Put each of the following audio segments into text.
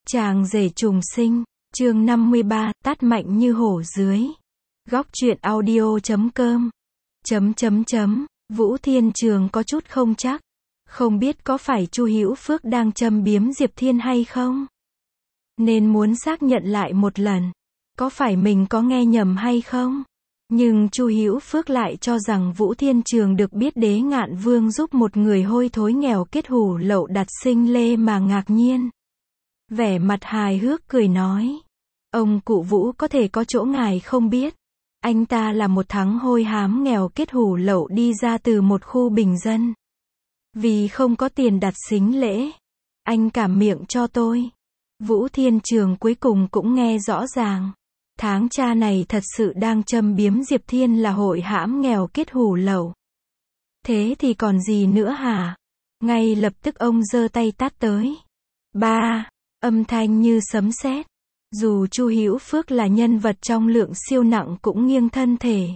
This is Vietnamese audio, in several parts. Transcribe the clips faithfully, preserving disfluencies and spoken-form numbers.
Chàng rể trùng sinh, chương năm mươi ba, tát mạnh như hổ dưới. Góc truyện audio chấm com. Chấm chấm chấm, Vũ Thiên Trường có chút không chắc. Không biết có phải Chu Hữu Phước đang châm biếm Diệp Thiên hay không? Nên muốn xác nhận lại một lần. Có phải mình có nghe nhầm hay không? Nhưng Chu Hữu Phước lại cho rằng Vũ Thiên Trường được biết Đế Ngạn Vương giúp một người hôi thối nghèo kết hủ lậu đặt sinh lê mà ngạc nhiên. Vẻ mặt hài hước cười nói. Ông cụ Vũ có thể có chỗ ngài không biết. Anh ta là một thắng hôi hám nghèo kết hủ lậu đi ra từ một khu bình dân. Vì không có tiền đặt sính lễ. Anh cảm miệng cho tôi. Vũ Thiên Trường cuối cùng cũng nghe rõ ràng. Tháng cha này thật sự đang châm biếm Diệp Thiên là hội hãm nghèo kết hủ lậu. Thế thì còn gì nữa hả? Ngay lập tức ông giơ tay tát tới. Ba, âm thanh như sấm sét. Dù Chu Hữu Phước là nhân vật trong lượng siêu nặng cũng nghiêng thân thể.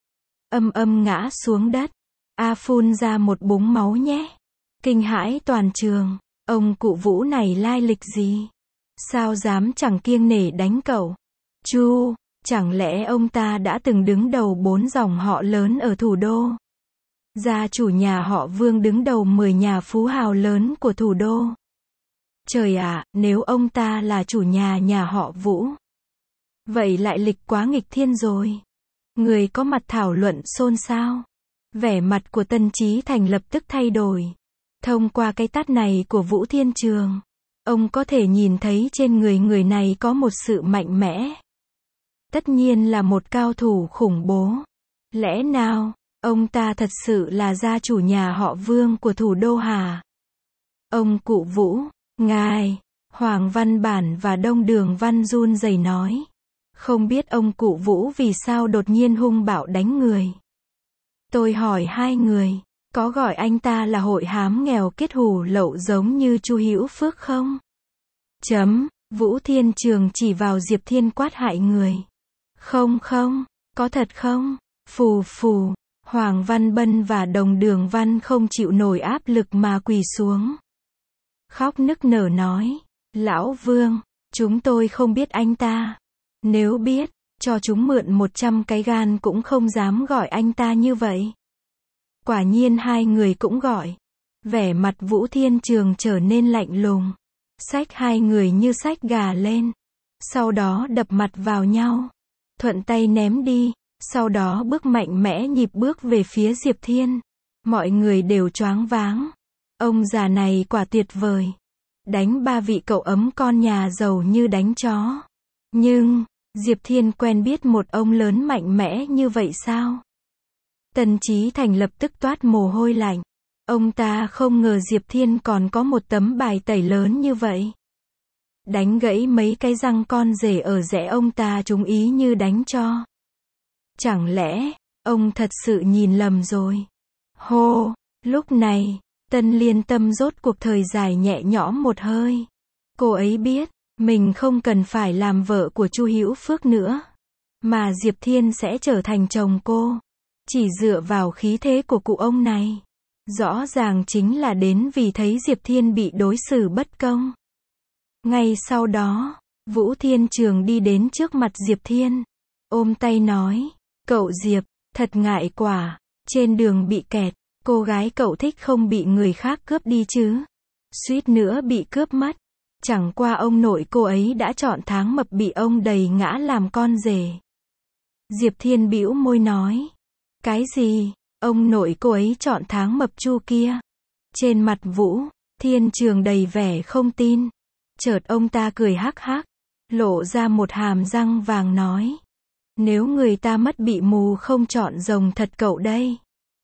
Âm âm ngã xuống đất. A phun ra một búng máu nhé. Kinh hãi toàn trường. Ông cụ Vũ này lai lịch gì? Sao dám chẳng kiêng nể đánh cậu? Chu, chẳng lẽ ông ta đã từng đứng đầu bốn dòng họ lớn ở thủ đô? Gia chủ nhà họ Vương đứng đầu mười nhà phú hào lớn của thủ đô. Trời ạ, nếu ông ta là chủ nhà nhà họ Vũ. Vậy lại lịch quá nghịch thiên rồi. Người có mặt thảo luận xôn xao. Vẻ mặt của Tân Chí Thành lập tức thay đổi. Thông qua cái tát này của Vũ Thiên Trường, ông có thể nhìn thấy trên người người này có một sự mạnh mẽ. Tất nhiên là một cao thủ khủng bố. Lẽ nào, ông ta thật sự là gia chủ nhà họ Vương của thủ đô hả? Ông cụ Vũ, ngài, Hoàng Văn Bản và Đông Đường Văn run rẩy nói. Không biết ông cụ Vũ vì sao đột nhiên hung bạo đánh người. Tôi hỏi hai người, có gọi anh ta là hội hám nghèo kết hủ lậu giống như Chu Hữu Phước không? Chấm, Vũ Thiên Trường chỉ vào Diệp Thiên quát hại người. Không không, có thật không? Phù phù, Hoàng Văn Bân và Đồng Đường Văn không chịu nổi áp lực mà quỳ xuống. Khóc nức nở nói, Lão Vương, chúng tôi không biết anh ta. Nếu biết, cho chúng mượn một trăm cái gan cũng không dám gọi anh ta như vậy. Quả nhiên hai người cũng gọi. Vẻ mặt Vũ Thiên Trường trở nên lạnh lùng. Xách hai người như xách gà lên. Sau đó đập mặt vào nhau. Thuận tay ném đi. Sau đó bước mạnh mẽ nhịp bước về phía Diệp Thiên. Mọi người đều choáng váng. Ông già này quả tuyệt vời. Đánh ba vị cậu ấm con nhà giàu như đánh chó. Nhưng, Diệp Thiên quen biết một ông lớn mạnh mẽ như vậy sao? Tần Chí Thành lập tức toát mồ hôi lạnh. Ông ta không ngờ Diệp Thiên còn có một tấm bài tẩy lớn như vậy. Đánh gãy mấy cái răng con rể ở rẽ ông ta trúng ý như đánh cho. Chẳng lẽ, ông thật sự nhìn lầm rồi? Hô, lúc này, Tân Liên Tâm rốt cuộc thời dài nhẹ nhõm một hơi. Cô ấy biết, mình không cần phải làm vợ của Chu Hữu Phước nữa. Mà Diệp Thiên sẽ trở thành chồng cô. Chỉ dựa vào khí thế của cụ ông này. Rõ ràng chính là đến vì thấy Diệp Thiên bị đối xử bất công. Ngay sau đó, Vũ Thiên Trường đi đến trước mặt Diệp Thiên. Ôm tay nói, cậu Diệp, thật ngại quả. Trên đường bị kẹt, cô gái cậu thích không bị người khác cướp đi chứ. Suýt nữa bị cướp mất. Chẳng qua ông nội cô ấy đã chọn tháng mập bị ông đầy ngã làm con rể. Diệp Thiên bĩu môi nói. Cái gì? Ông nội cô ấy chọn tháng mập Chu kia. Trên mặt Vũ Thiên Trường đầy vẻ không tin. Chợt ông ta cười hắc hắc. Lộ ra một hàm răng vàng nói. Nếu người ta mất bị mù không chọn rồng thật cậu đây.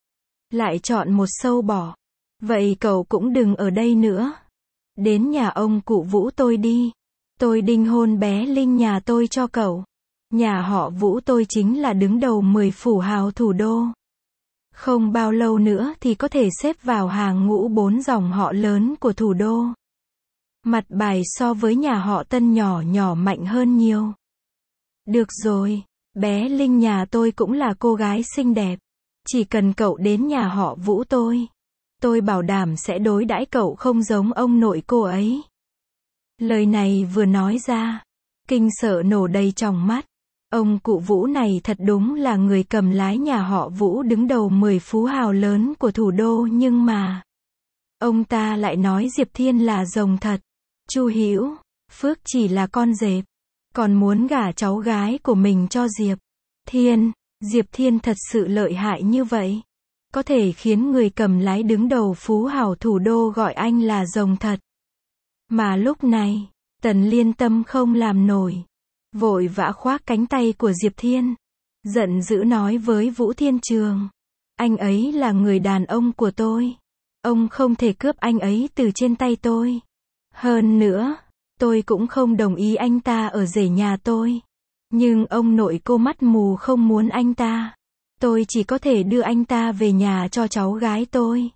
Lại chọn một sâu bọ. Vậy cậu cũng đừng ở đây nữa. Đến nhà ông cụ Vũ tôi đi. Tôi đính hôn bé Linh nhà tôi cho cậu. Nhà họ Vũ tôi chính là đứng đầu mười phủ hào thủ đô. Không bao lâu nữa thì có thể xếp vào hàng ngũ bốn dòng họ lớn của thủ đô. Mặt bài so với nhà họ Tân nhỏ nhỏ mạnh hơn nhiều. Được rồi, bé Linh nhà tôi cũng là cô gái xinh đẹp. Chỉ cần cậu đến nhà họ Vũ tôi. Tôi bảo đảm sẽ đối đãi cậu không giống ông nội cô ấy. Lời này vừa nói ra, kinh sợ nổ đầy tròng mắt. Ông cụ Vũ này thật đúng là người cầm lái nhà họ Vũ đứng đầu mười phú hào lớn của thủ đô, nhưng mà ông ta lại nói Diệp Thiên là rồng thật. Chu Hữu Phước chỉ là con dẹp, còn muốn gả cháu gái của mình cho Diệp Thiên. Diệp Thiên thật sự lợi hại như vậy, có thể khiến người cầm lái đứng đầu phú hào thủ đô gọi anh là rồng thật. Mà lúc này, Tần Liên Tâm không làm nổi, vội vã khoác cánh tay của Diệp Thiên, giận dữ nói với Vũ Thiên Trường, anh ấy là người đàn ông của tôi, ông không thể cướp anh ấy từ trên tay tôi. Hơn nữa, tôi cũng không đồng ý anh ta ở rể nhà tôi. Nhưng ông nội cô mắt mù không muốn anh ta. Tôi chỉ có thể đưa anh ta về nhà cho cháu gái tôi.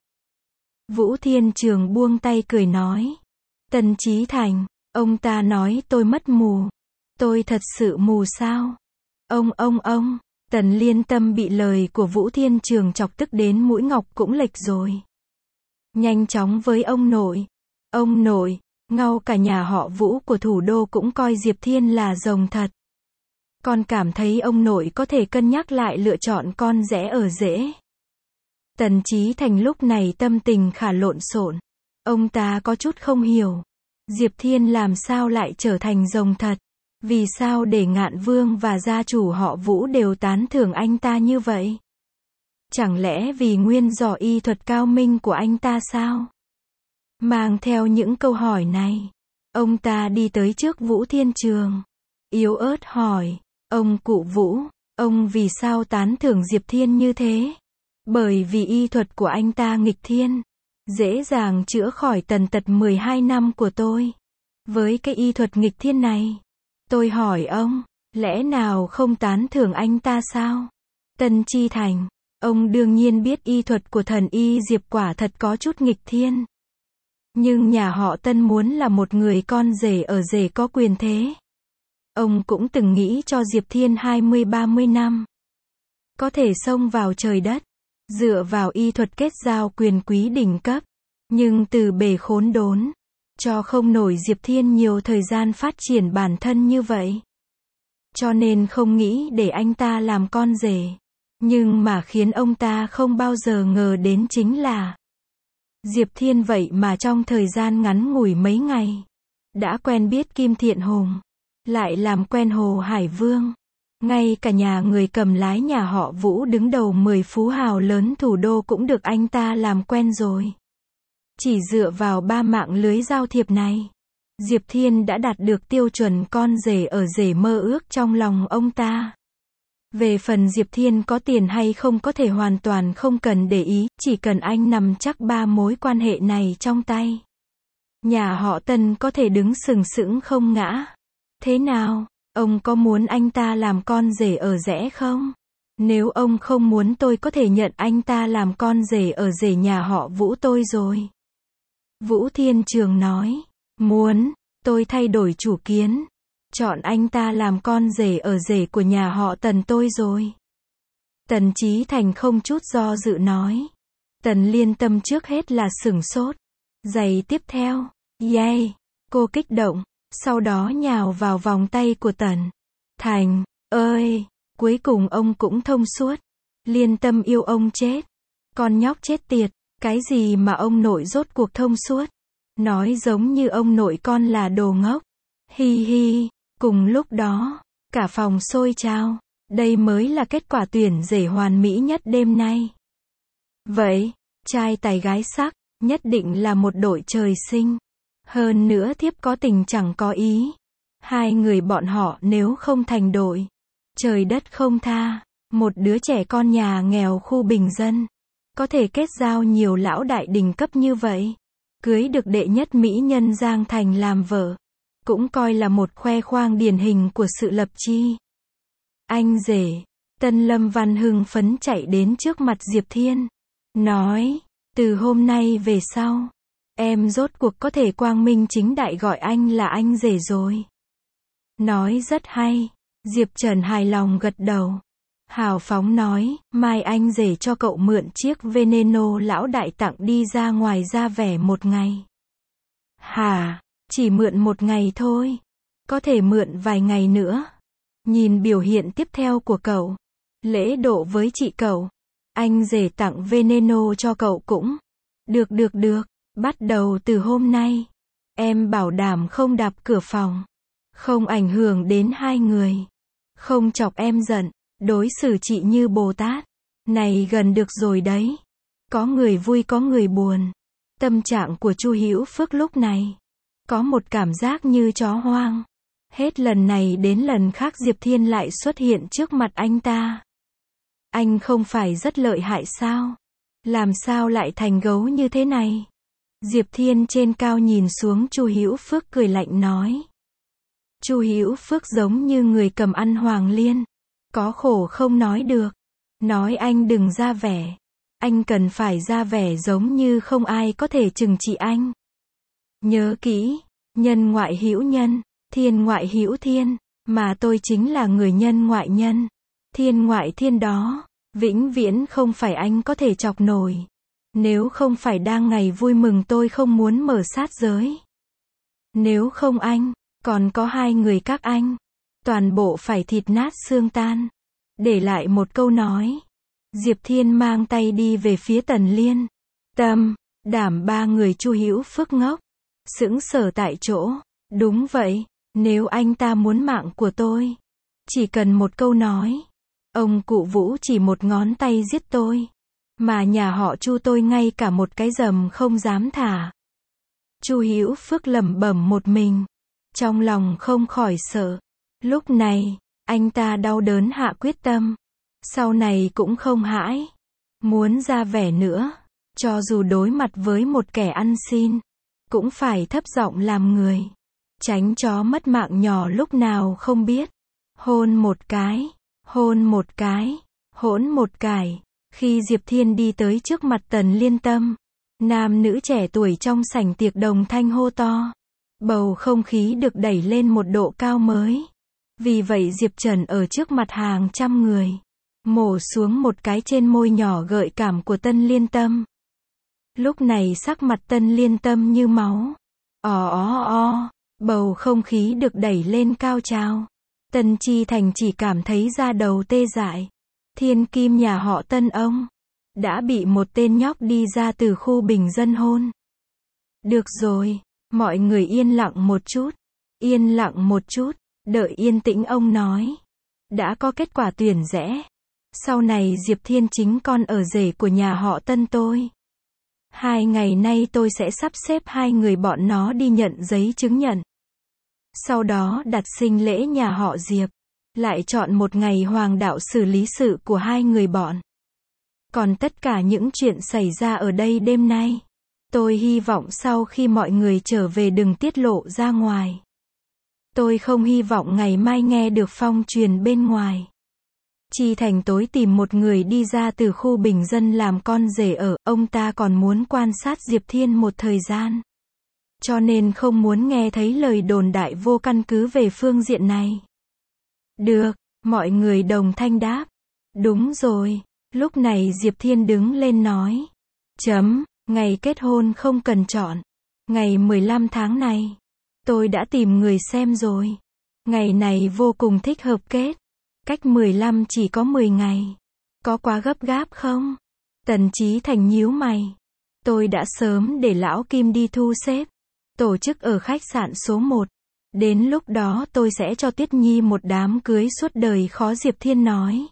Vũ Thiên Trường buông tay cười nói. Tần Chí Thành, ông ta nói tôi mất mù. Tôi thật sự mù sao? Ông ông ông, Tần Liên Tâm bị lời của Vũ Thiên Trường chọc tức đến mũi ngọc cũng lệch rồi. Nhanh chóng với ông nội. Ông nội, ngau cả nhà họ Vũ của thủ đô cũng coi Diệp Thiên là rồng thật. Con cảm thấy ông nội có thể cân nhắc lại lựa chọn con rẽ ở rễ. Tần Chí Thành lúc này tâm tình khá lộn xộn. Ông ta có chút không hiểu. Diệp Thiên làm sao lại trở thành rồng thật? Vì sao để Ngạn Vương và gia chủ họ Vũ đều tán thưởng anh ta như vậy? Chẳng lẽ vì nguyên do y thuật cao minh của anh ta sao? Mang theo những câu hỏi này, ông ta đi tới trước Vũ Thiên Trường, yếu ớt hỏi, ông cụ Vũ, ông vì sao tán thưởng Diệp Thiên như thế? Bởi vì y thuật của anh ta nghịch thiên, dễ dàng chữa khỏi tần tật mười hai năm của tôi. Với cái y thuật nghịch thiên này, tôi hỏi ông, lẽ nào không tán thưởng anh ta sao? Tần Chi Thành, ông đương nhiên biết y thuật của thần y Diệp quả thật có chút nghịch thiên. Nhưng nhà họ Tân muốn là một người con rể ở rể có quyền thế. Ông cũng từng nghĩ cho Diệp Thiên hai mươi ba mươi năm. Có thể xông vào trời đất, dựa vào y thuật kết giao quyền quý đỉnh cấp. Nhưng từ bề khốn đốn, cho không nổi Diệp Thiên nhiều thời gian phát triển bản thân như vậy. Cho nên không nghĩ để anh ta làm con rể. Nhưng mà khiến ông ta không bao giờ ngờ đến chính là Diệp Thiên vậy mà trong thời gian ngắn ngủi mấy ngày, đã quen biết Kim Thiện Hùng, lại làm quen Hồ Hải Vương. Ngay cả nhà người cầm lái nhà họ Vũ đứng đầu mười phú hào lớn thủ đô cũng được anh ta làm quen rồi. Chỉ dựa vào ba mạng lưới giao thiệp này, Diệp Thiên đã đạt được tiêu chuẩn con rể ở rể mơ ước trong lòng ông ta. Về phần Diệp Thiên có tiền hay không có thể hoàn toàn không cần để ý, chỉ cần anh nắm chắc ba mối quan hệ này trong tay. Nhà họ Tân có thể đứng sừng sững không ngã. Thế nào, ông có muốn anh ta làm con rể ở rẽ không? Nếu ông không muốn tôi có thể nhận anh ta làm con rể ở rể nhà họ Vũ tôi rồi. Vũ Thiên Trường nói, muốn, tôi thay đổi chủ kiến. Chọn anh ta làm con rể ở rể của nhà họ Tần tôi rồi. Tần Chí Thành không chút do dự nói. Tần Liên Tâm trước hết là sửng sốt. Giây tiếp theo, yay, cô kích động, sau đó nhào vào vòng tay của Tần Thành, ơi, cuối cùng ông cũng thông suốt. Liên Tâm yêu ông chết. Con nhóc chết tiệt, cái gì mà ông nội rốt cuộc thông suốt. Nói giống như ông nội con là đồ ngốc. Hi hi. Cùng lúc đó, cả phòng sôi trao, đây mới là kết quả tuyển rể hoàn mỹ nhất đêm nay. Vậy, trai tài gái sắc, nhất định là một đội trời sinh. Hơn nữa thiếp có tình chẳng có ý. Hai người bọn họ nếu không thành đội, trời đất không tha, một đứa trẻ con nhà nghèo khu bình dân, có thể kết giao nhiều lão đại đỉnh cấp như vậy. Cưới được đệ nhất mỹ nhân Giang Thành làm vợ. Cũng coi là một khoe khoang điển hình của sự lập chi. Anh rể, Tân Lâm Văn hưng phấn chạy đến trước mặt Diệp Thiên. Nói, từ hôm nay về sau, em rốt cuộc có thể quang minh chính đại gọi anh là anh rể rồi. Nói rất hay. Diệp Trần hài lòng gật đầu. Hào phóng nói, mai anh rể cho cậu mượn chiếc Veneno lão đại tặng đi ra ngoài ra vẻ một ngày. Hả? Chỉ mượn một ngày thôi. Có thể mượn vài ngày nữa. Nhìn biểu hiện tiếp theo của cậu. Lễ độ với chị cậu. Anh rể tặng Veneno cho cậu cũng. Được được được. Bắt đầu từ hôm nay. Em bảo đảm không đạp cửa phòng. Không ảnh hưởng đến hai người. Không chọc em giận. Đối xử chị như Bồ Tát. Này gần được rồi đấy. Có người vui có người buồn. Tâm trạng của Chu Hữu Phước lúc này. Có một cảm giác như chó hoang. Hết lần này đến lần khác Diệp Thiên lại xuất hiện trước mặt anh ta. Anh không phải rất lợi hại sao? Làm sao lại thành gấu như thế này? Diệp Thiên trên cao nhìn xuống Chu Hữu Phước cười lạnh nói. Chu Hữu Phước giống như người cầm ăn hoàng liên. Có khổ không nói được. Nói anh đừng ra vẻ. Anh cần phải ra vẻ giống như không ai có thể trừng trị anh. Nhớ kỹ, nhân ngoại hữu nhân, thiên ngoại hữu thiên, mà tôi chính là người nhân ngoại nhân, thiên ngoại thiên đó, vĩnh viễn không phải anh có thể chọc nổi. Nếu không phải đang ngày vui mừng tôi không muốn mở sát giới. Nếu không anh, còn có hai người các anh, toàn bộ phải thịt nát xương tan. Để lại một câu nói. Diệp Thiên mang tay đi về phía Tần Liên. Tâm, đảm ba người Chu Hữu Phước ngốc. Sững sờ tại chỗ. Đúng vậy, nếu anh ta muốn mạng của tôi. Chỉ cần một câu nói. Ông cụ Vũ chỉ một ngón tay giết tôi. Mà nhà họ Chu tôi ngay cả một cái dầm không dám thả. Chu Hữu Phước lẩm bẩm một mình. Trong lòng không khỏi sợ. Lúc này, anh ta đau đớn hạ quyết tâm. Sau này cũng không hãi. Muốn ra vẻ nữa. Cho dù đối mặt với một kẻ ăn xin. Cũng phải thấp giọng làm người. Tránh chó mất mạng nhỏ lúc nào không biết. Hôn một cái. Hôn một cái. Hỗn một cải. Khi Diệp Thiên đi tới trước mặt Tần Liên Tâm. Nam nữ trẻ tuổi trong sảnh tiệc đồng thanh hô to. Bầu không khí được đẩy lên một độ cao mới. Vì vậy Diệp Trần ở trước mặt hàng trăm người. Mổ xuống một cái trên môi nhỏ gợi cảm của Tân Liên Tâm. Lúc này sắc mặt Tân Liên Tâm như máu. Ò ó ó, bầu không khí được đẩy lên cao trào. Tân Chi Thành chỉ cảm thấy da đầu tê dại. Thiên kim nhà họ Tân ông. Đã bị một tên nhóc đi ra từ khu bình dân hôn. Được rồi, mọi người yên lặng một chút. Yên lặng một chút, đợi yên tĩnh ông nói. Đã có kết quả tuyển rẽ. Sau này Diệp Thiên chính con ở rể của nhà họ Tân tôi. Hai ngày nay tôi sẽ sắp xếp hai người bọn nó đi nhận giấy chứng nhận. Sau đó đặt sinh lễ nhà họ Diệp. Lại chọn một ngày hoàng đạo xử lý sự của hai người bọn. Còn tất cả những chuyện xảy ra ở đây đêm nay. Tôi hy vọng sau khi mọi người trở về đừng tiết lộ ra ngoài. Tôi không hy vọng ngày mai nghe được phong truyền bên ngoài. Chi Thành tối tìm một người đi ra từ khu bình dân làm con rể ở, ông ta còn muốn quan sát Diệp Thiên một thời gian. Cho nên không muốn nghe thấy lời đồn đại vô căn cứ về phương diện này. Được, mọi người đồng thanh đáp. Đúng rồi, lúc này Diệp Thiên đứng lên nói. Chấm, ngày kết hôn không cần chọn. Ngày mười lăm tháng này. Tôi đã tìm người xem rồi. Ngày này vô cùng thích hợp kết. Cách mười lăm chỉ có mười ngày. Có quá gấp gáp không? Tần Chí Thành nhíu mày. Tôi đã sớm để lão Kim đi thu xếp. Tổ chức ở khách sạn số một. Đến lúc đó tôi sẽ cho Tiết Nhi một đám cưới suốt đời khó. Diệp Thiên nói.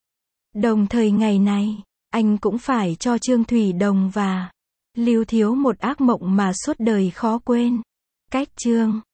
Đồng thời ngày này, anh cũng phải cho Trương Thủy Đồng và Lưu Thiếu một ác mộng mà suốt đời khó quên. Cách chương